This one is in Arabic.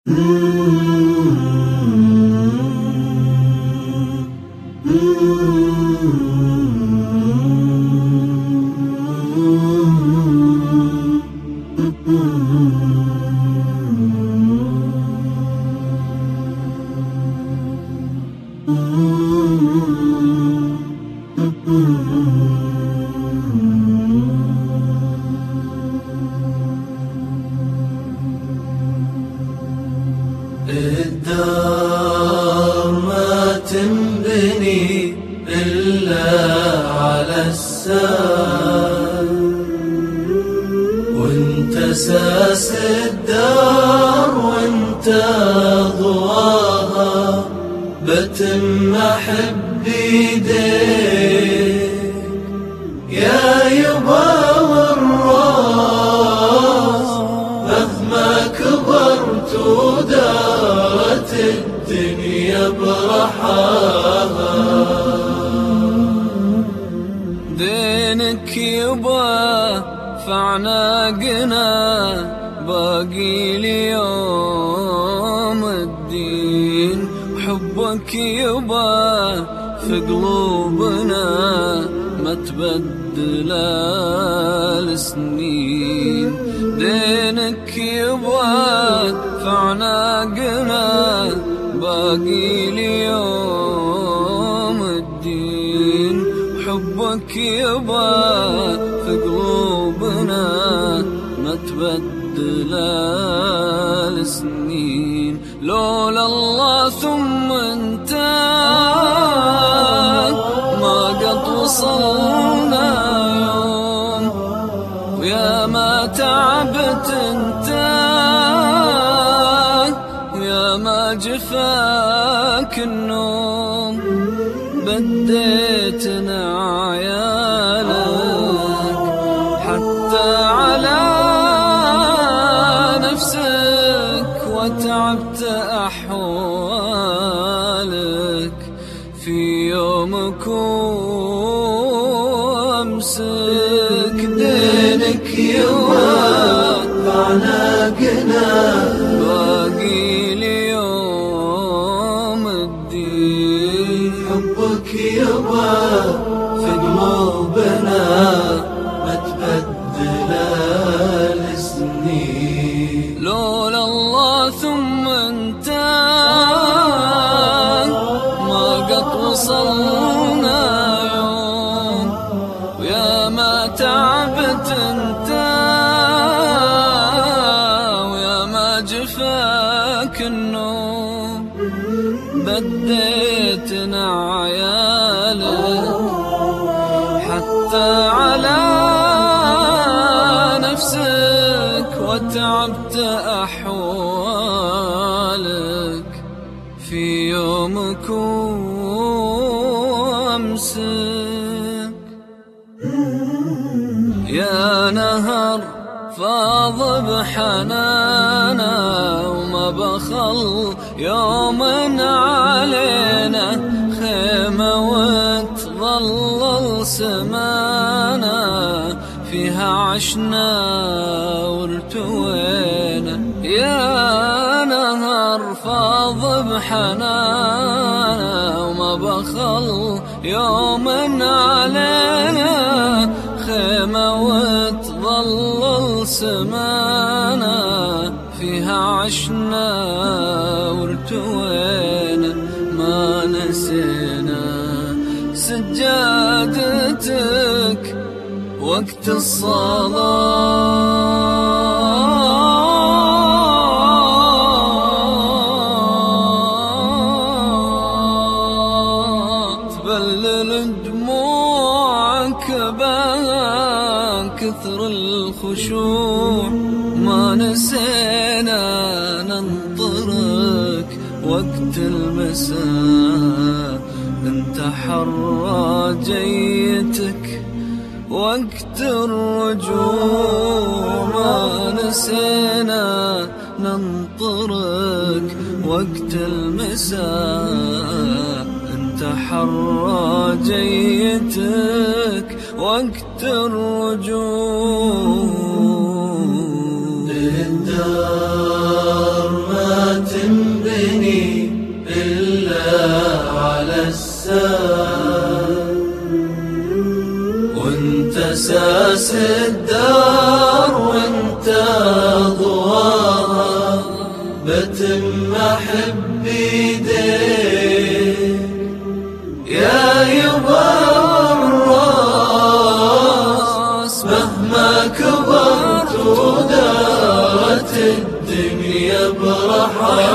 الدار ما تنبني إلا على السال، وانت اساس الدار وانت ضواها، بتم احب ايديك يا يبا والراس، مهما كبرت ودارت الدنيا برحاها. دينك يبا فعناقنا باقي ليوم الدين، وحبك يبا في قلوبنا ما تبدل السنين. دينك يبا فعناقنا باقي ليوم الدين، وحبك يبا في قلوبنا ما تبدل السنين. لولا الله ثم انت ما قد وصلنا يوم، ويا ما تعبت انت ويا ما جفاك النوم. بديتنا عيالك حتى على نفسك، وتعبت أحوالك في يومك وأمسك. دينك يوم فعناقنا باقي ليوم الدين، حبك يبا في قلوبنا ما تبدل السنين. لولا الله ثم انت ما قد وصلنا يوم، ويا ما تعبت انت ويا ما جفاك النوم. بديتنا عيالك حتى على نفسك، وتعبت أحوالك في يومك وأمسك. يا نهر فاض بحنانا وما بخل يوم علينا، خيمة وتظلل سمانا فيها عشنا وارتوينا. يا نهر فاض بحنانا وما بخل يوم علينا، خيمة وتظلل سمانا فيها عشنا وارتوينا. ما نسينا سجادتك وقت الصلاة، تبلل دموعك بها كثر الخشوع. ما نسينا ننطرك وقت المساء، انت حرى جيتك وقت الرجوع. ما نسينا ننطرك وقت المساء، انت حرى جيتك وقت الرجوع. للدار ما أساس الدار وانت ضواها، بتم أحب بيديك يا يبا الراس. مهما كبرت ودارت الدنيا برحالك